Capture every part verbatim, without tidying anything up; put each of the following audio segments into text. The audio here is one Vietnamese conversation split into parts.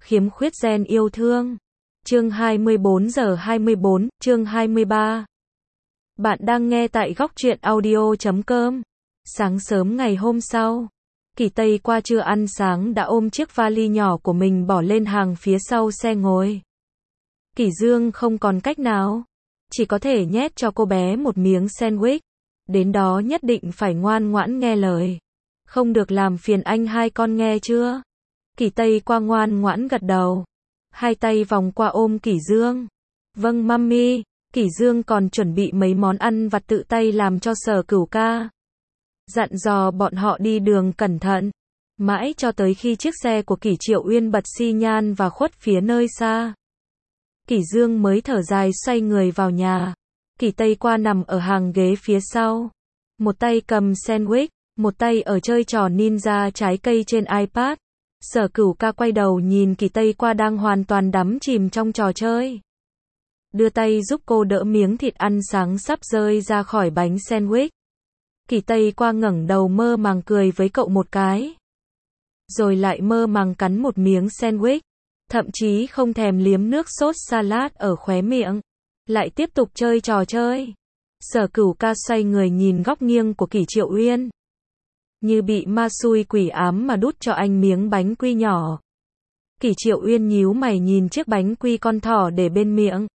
Khiếm khuyết gen yêu thương. Chương hai mươi bốn giờ hai mươi bốn, chương hai mươi ba. Bạn đang nghe tại góc truyện audio chấm com. Sáng sớm ngày hôm sau, Kỳ Tây qua trưa ăn sáng đã ôm chiếc vali nhỏ của mình bỏ lên hàng phía sau xe ngồi. Kỷ Dương không còn cách nào, chỉ có thể nhét cho cô bé một miếng sandwich. Đến đó nhất định phải ngoan ngoãn nghe lời. Không được làm phiền anh hai con nghe chưa? Kỳ Tây qua ngoan ngoãn gật đầu. Hai tay vòng qua ôm Kỷ Dương. Vâng mami. Kỷ Dương còn chuẩn bị mấy món ăn vặt tự tay làm cho Sở Cửu ca. Dặn dò bọn họ đi đường cẩn thận. Mãi cho tới khi chiếc xe của Kỷ Triệu Uyên bật xi nhan và khuất phía nơi xa. Kỷ Dương mới thở dài xoay người vào nhà. Kỳ Tây qua nằm ở hàng ghế phía sau. Một tay cầm sandwich, một tay ở chơi trò ninja trái cây trên iPad. Sở Cửu ca quay đầu nhìn Kỳ Tây qua đang hoàn toàn đắm chìm trong trò chơi. Đưa tay giúp cô đỡ miếng thịt ăn sáng sắp rơi ra khỏi bánh sandwich. Kỳ Tây qua ngẩng đầu mơ màng cười với cậu một cái. Rồi lại mơ màng cắn một miếng sandwich. Thậm chí không thèm liếm nước sốt salad ở khóe miệng. Lại tiếp tục chơi trò chơi. Sở Cửu ca xoay người nhìn góc nghiêng của Kỷ Triệu Uyên. Như bị ma xui quỷ ám mà đút cho anh miếng bánh quy nhỏ. Kỷ Triệu Uyên nhíu mày nhìn chiếc bánh quy con thỏ để bên miệng.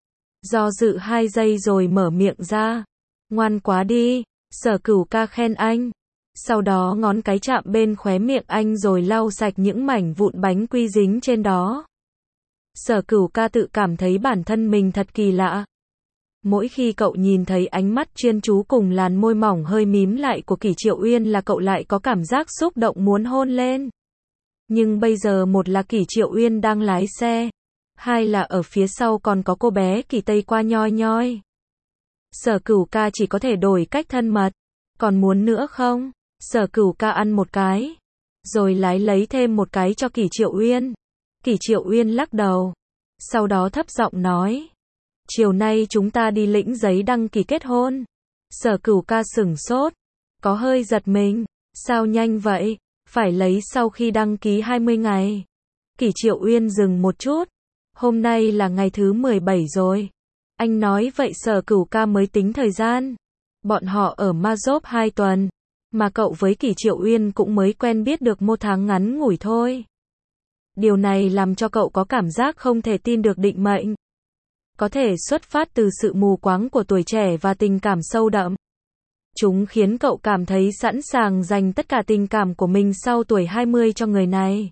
Do dự hai giây rồi mở miệng ra. Ngoan quá đi. Sở Cửu ca khen anh. Sau đó ngón cái chạm bên khóe miệng anh rồi lau sạch những mảnh vụn bánh quy dính trên đó. Sở Cửu ca tự cảm thấy bản thân mình thật kỳ lạ. Mỗi khi cậu nhìn thấy ánh mắt chuyên chú cùng làn môi mỏng hơi mím lại của Kỷ Triệu Uyên là cậu lại có cảm giác xúc động muốn hôn lên. Nhưng bây giờ một là Kỷ Triệu Uyên đang lái xe, hai là ở phía sau còn có cô bé Kỳ Tây qua nhoi nhoi. Sở Cửu ca chỉ có thể đổi cách thân mật. Còn muốn nữa không? Sở Cửu ca ăn một cái, rồi lái lấy thêm một cái cho Kỷ Triệu Uyên. Kỷ Triệu Uyên lắc đầu. Sau đó thấp giọng nói. Chiều nay chúng ta đi lĩnh giấy đăng ký kết hôn. Sở Cửu ca sửng sốt. Có hơi giật mình. Sao nhanh vậy? Phải lấy sau khi đăng ký hai mươi ngày. Kỷ Triệu Uyên dừng một chút. Hôm nay là ngày thứ mười bảy rồi. Anh nói vậy Sở Cửu ca mới tính thời gian. Bọn họ ở Mazop hai tuần. Mà cậu với Kỷ Triệu Uyên cũng mới quen biết được một tháng ngắn ngủi thôi. Điều này làm cho cậu có cảm giác không thể tin được định mệnh. Có thể xuất phát từ sự mù quáng của tuổi trẻ và tình cảm sâu đậm. Chúng khiến cậu cảm thấy sẵn sàng dành tất cả tình cảm của mình sau tuổi hai mươi cho người này.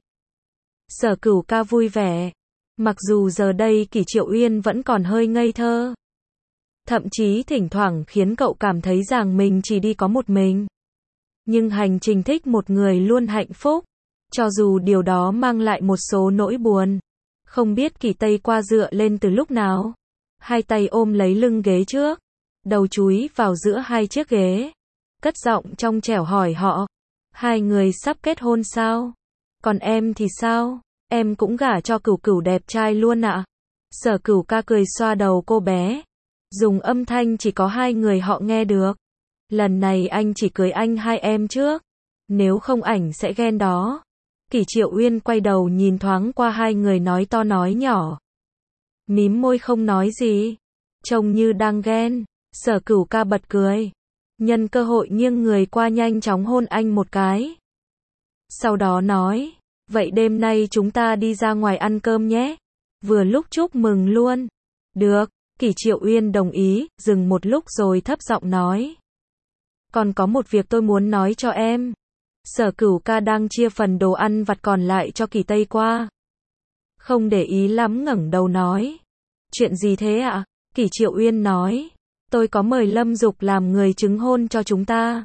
Sở Cửu ca vui vẻ. Mặc dù giờ đây Kỷ Triệu Uyên vẫn còn hơi ngây thơ. Thậm chí thỉnh thoảng khiến cậu cảm thấy rằng mình chỉ đi có một mình. Nhưng hành trình thích một người luôn hạnh phúc. Cho dù điều đó mang lại một số nỗi buồn. Không biết Kỳ Tây qua dựa lên từ lúc nào. Hai tay ôm lấy lưng ghế trước. Đầu chúi vào giữa hai chiếc ghế. Cất giọng trong trẻo hỏi họ. Hai người sắp kết hôn sao? Còn em thì sao? Em cũng gả cho Cửu Cửu đẹp trai luôn ạ. Sở Cửu ca cười xoa đầu cô bé. Dùng âm thanh chỉ có hai người họ nghe được. Lần này anh chỉ cưới anh hai em trước. Nếu không ảnh sẽ ghen đó. Kỷ Triệu Uyên quay đầu nhìn thoáng qua hai người nói to nói nhỏ. Mím môi không nói gì. Trông như đang ghen. Sở Cửu ca bật cười. Nhân cơ hội nghiêng người qua nhanh chóng hôn anh một cái. Sau đó nói. Vậy đêm nay chúng ta đi ra ngoài ăn cơm nhé. Vừa lúc chúc mừng luôn. Được. Kỷ Triệu Uyên đồng ý. Dừng một lúc rồi thấp giọng nói. Còn có một việc tôi muốn nói cho em. Sở Cửu ca đang chia phần đồ ăn vặt còn lại cho Kỳ Tây qua. Không để ý lắm ngẩng đầu nói. Chuyện gì thế ạ? Kỷ Triệu Uyên nói. Tôi có mời Lâm Dục làm người chứng hôn cho chúng ta.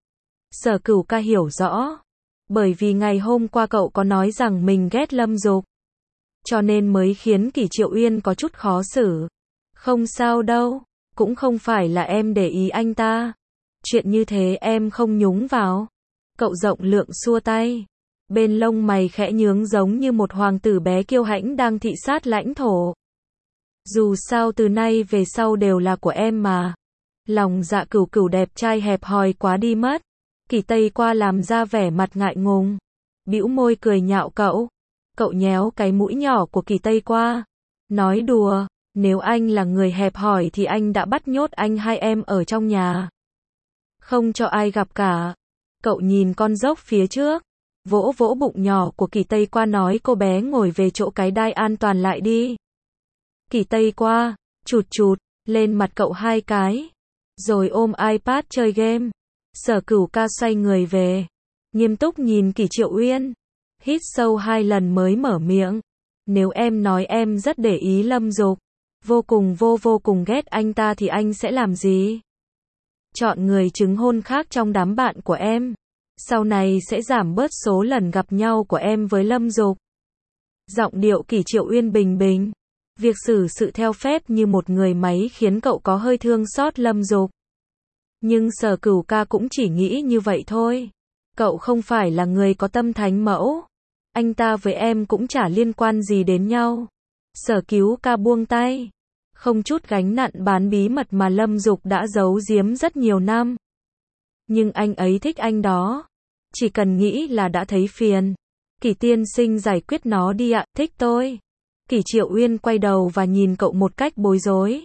Sở Cửu ca hiểu rõ. Bởi vì ngày hôm qua cậu có nói rằng mình ghét Lâm Dục. Cho nên mới khiến Kỷ Triệu Uyên có chút khó xử. Không sao đâu. Cũng không phải là em để ý anh ta. Chuyện như thế em không nhúng vào. Cậu rộng lượng xua tay. Bên lông mày khẽ nhướng giống như một hoàng tử bé kiêu hãnh đang thị sát lãnh thổ. Dù sao từ nay về sau đều là của em mà. Lòng dạ Cửu Cửu đẹp trai hẹp hòi quá đi mất. Kỳ Tây qua làm ra vẻ mặt ngại ngùng. Bĩu môi cười nhạo cậu. Cậu nhéo cái mũi nhỏ của Kỳ Tây qua. Nói đùa, nếu anh là người hẹp hòi thì anh đã bắt nhốt anh hai em ở trong nhà. Không cho ai gặp cả. Cậu nhìn con dốc phía trước. Vỗ vỗ bụng nhỏ của Kỳ Tây qua nói cô bé ngồi về chỗ cái đai an toàn lại đi. Kỳ Tây qua, chụt chụt, lên mặt cậu hai cái. Rồi ôm iPad chơi game. Sở Cửu Ca xoay người về. Nghiêm túc nhìn Kỳ Triệu Uyên. Hít sâu hai lần mới mở miệng. Nếu em nói em rất để ý Lâm Dục, vô cùng vô vô cùng ghét anh ta thì anh sẽ làm gì? Chọn người chứng hôn khác trong đám bạn của em. Sau này sẽ giảm bớt số lần gặp nhau của em với Lâm Dục. Giọng điệu Kỳ Triệu Uyên bình bình. Việc xử sự theo phép như một người máy khiến cậu có hơi thương xót Lâm Dục. Nhưng Sở Cửu Ca cũng chỉ nghĩ như vậy thôi. Cậu không phải là người có tâm thánh mẫu. Anh ta với em cũng chả liên quan gì đến nhau. Sở Cứu Ca buông tay. Không chút gánh nặng bán bí mật mà Lâm Dục đã giấu giếm rất nhiều năm. Nhưng anh ấy thích anh đó. Chỉ cần nghĩ là đã thấy phiền. Kỳ tiên sinh giải quyết nó đi ạ, thích tôi. Kỳ Triệu Uyên quay đầu và nhìn cậu một cách bối rối.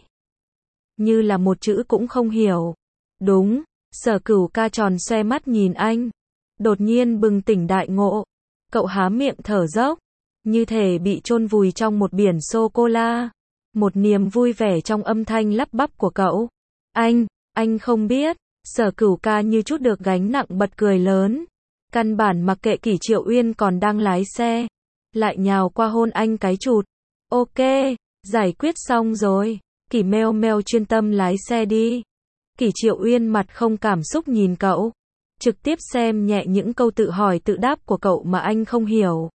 Như là một chữ cũng không hiểu. Đúng, Sở Cửu Ca tròn xoe mắt nhìn anh. Đột nhiên bừng tỉnh đại ngộ. Cậu há miệng thở dốc. Như thể bị chôn vùi trong một biển sô-cô-la. Một niềm vui vẻ trong âm thanh lắp bắp của cậu. Anh, anh không biết. Sở Cửu Ca như chút được gánh nặng bật cười lớn. Căn bản mặc kệ Kỳ Triệu Uyên còn đang lái xe. Lại nhào qua hôn anh cái chụt. Ok, giải quyết xong rồi. Kỳ meo meo chuyên tâm lái xe đi. Kỳ Triệu Uyên mặt không cảm xúc nhìn cậu. Trực tiếp xem nhẹ những câu tự hỏi tự đáp của cậu mà anh không hiểu.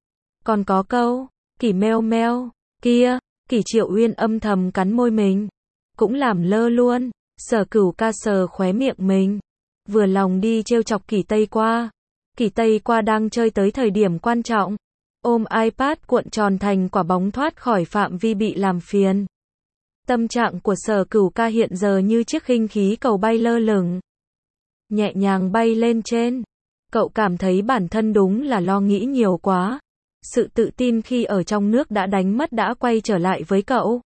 Còn có câu, Kỳ meo meo, kia, Kỳ Triệu Uyên âm thầm cắn môi mình. Cũng làm lơ luôn. Sở Cửu Ca sờ khóe miệng mình. Vừa lòng đi trêu chọc Kỳ Tây qua. Kỳ Tây qua đang chơi tới thời điểm quan trọng. Ôm iPad cuộn tròn thành quả bóng thoát khỏi phạm vi bị làm phiền. Tâm trạng của Sở Cửu Ca hiện giờ như chiếc khinh khí cầu bay lơ lửng. Nhẹ nhàng bay lên trên. Cậu cảm thấy bản thân đúng là lo nghĩ nhiều quá. Sự tự tin khi ở trong nước đã đánh mất đã quay trở lại với cậu.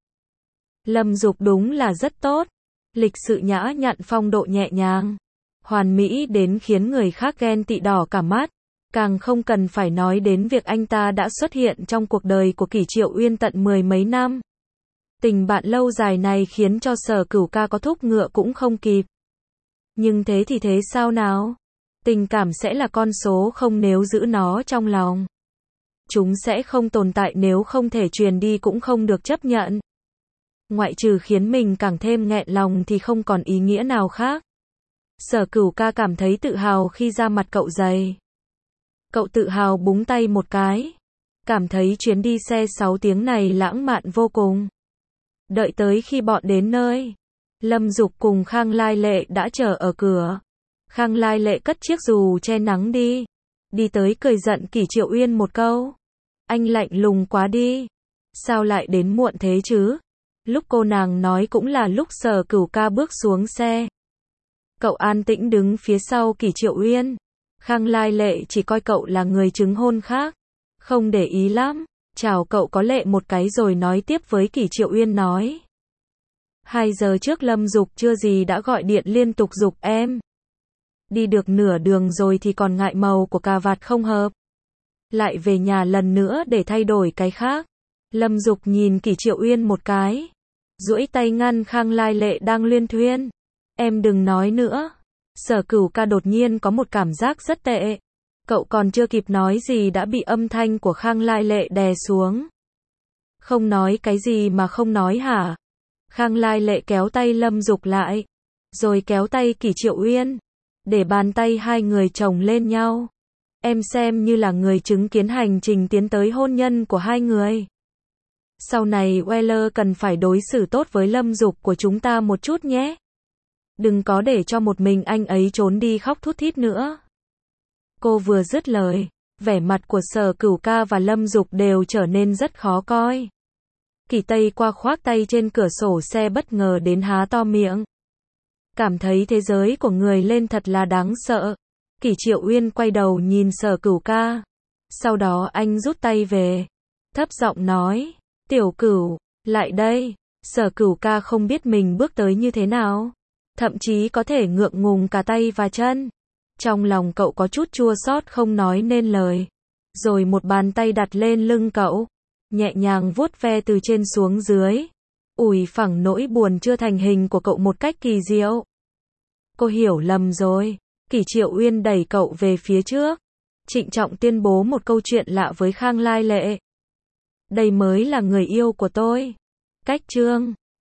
Lâm Dục đúng là rất tốt. Lịch sự nhã nhặn phong độ nhẹ nhàng. Hoàn mỹ đến khiến người khác ghen tị đỏ cả mắt. Càng không cần phải nói đến việc anh ta đã xuất hiện trong cuộc đời của Kỳ Triệu Uyên tận mười mấy năm. Tình bạn lâu dài này khiến cho Sở Cửu Ca có thúc ngựa cũng không kịp. Nhưng thế thì thế sao nào? Tình cảm sẽ là con số không nếu giữ nó trong lòng. Chúng sẽ không tồn tại nếu không thể truyền đi cũng không được chấp nhận. Ngoại trừ khiến mình càng thêm nghẹn lòng thì không còn ý nghĩa nào khác. Sở Cửu Ca cảm thấy tự hào khi da mặt cậu dày. Cậu tự hào búng tay một cái. Cảm thấy chuyến đi xe sáu tiếng này lãng mạn vô cùng. Đợi tới khi bọn đến nơi. Lâm Dục cùng Khang Lai Lệ đã chờ ở cửa. Khang Lai Lệ cất chiếc dù che nắng đi. Đi tới cười giận Kỳ Triệu Uyên một câu. Anh lạnh lùng quá đi. Sao lại đến muộn thế chứ? Lúc cô nàng nói cũng là lúc Sở Cửu Ca bước xuống xe. Cậu an tĩnh đứng phía sau Kỳ Triệu Uyên. Khang Lai Lệ chỉ coi cậu là người chứng hôn khác. Không để ý lắm. Chào cậu có lệ một cái rồi nói tiếp với Kỳ Triệu Uyên nói. Hai giờ trước Lâm Dục chưa gì đã gọi điện liên tục giục em. Đi được nửa đường rồi thì còn ngại màu của cà vạt không hợp. Lại về nhà lần nữa để thay đổi cái khác. Lâm Dục nhìn Kỳ Triệu Uyên một cái. Duỗi tay ngăn Khang Lai Lệ đang luyên thuyên. Em đừng nói nữa. Sở Cửu Ca đột nhiên có một cảm giác rất tệ. Cậu còn chưa kịp nói gì đã bị âm thanh của Khang Lai Lệ đè xuống. Không nói cái gì mà không nói hả? Khang Lai Lệ kéo tay Lâm Dục lại. Rồi kéo tay Kỳ Triệu Uyên. Để bàn tay hai người chồng lên nhau. Em xem như là người chứng kiến hành trình tiến tới hôn nhân của hai người. Sau này Weller cần phải đối xử tốt với Lâm Dục của chúng ta một chút nhé. Đừng có để cho một mình anh ấy trốn đi khóc thút thít nữa. Cô vừa dứt lời, vẻ mặt của Sở Cửu Ca và Lâm Dục đều trở nên rất khó coi. Kỳ Tây qua khoác tay trên cửa sổ xe bất ngờ đến há to miệng. Cảm thấy thế giới của người lên thật là đáng sợ. Kỳ Triệu Uyên quay đầu nhìn Sở Cửu Ca. Sau đó anh rút tay về, thấp giọng nói, Tiểu Cửu, lại đây. Sở Cửu ca không biết mình bước tới như thế nào, thậm chí có thể ngượng ngùng cả tay và chân. Trong lòng cậu có chút chua xót không nói nên lời. Rồi một bàn tay đặt lên lưng cậu, nhẹ nhàng vuốt ve từ trên xuống dưới, ủi phẳng nỗi buồn chưa thành hình của cậu một cách kỳ diệu. Cô hiểu lầm rồi. Kỷ Triệu Uyên đẩy cậu về phía trước, trịnh trọng tuyên bố một câu chuyện lạ với Khang Lai Lệ. Đây mới là người yêu của tôi. Cách chương